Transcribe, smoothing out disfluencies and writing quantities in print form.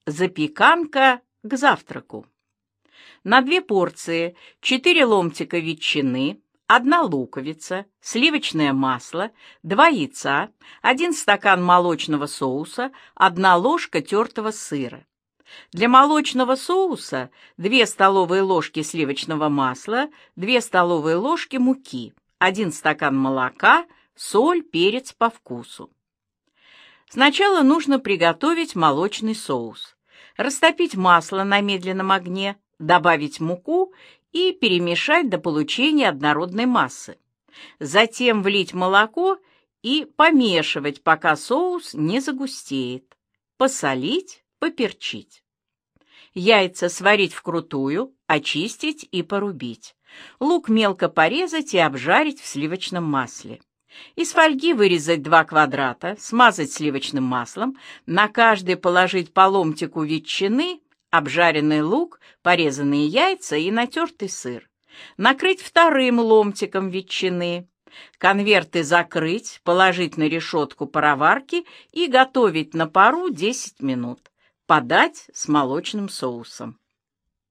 Запеканка к завтраку. На 2 порции 4 ломтика ветчины, 1 луковица, сливочное масло, 2 яйца, 1 стакан молочного соуса, 1 ложка тертого сыра. Для молочного соуса 2 столовые ложки сливочного масла, 2 столовые ложки муки, 1 стакан молока, соль, перец по вкусу. Сначала нужно приготовить молочный соус. Растопить масло на медленном огне, добавить муку и перемешать до получения однородной массы. Затем влить молоко и помешивать, пока соус не загустеет. Посолить, поперчить. Яйца сварить вкрутую, очистить и порубить. Лук мелко порезать и обжарить в сливочном масле. Из фольги вырезать 2 квадрата, смазать сливочным маслом, на каждый положить по ломтику ветчины, обжаренный лук, порезанные яйца и натертый сыр. Накрыть 2 ломтиком ветчины. Конверты закрыть, положить на решетку пароварки и готовить на пару 10 минут. Подать с молочным соусом.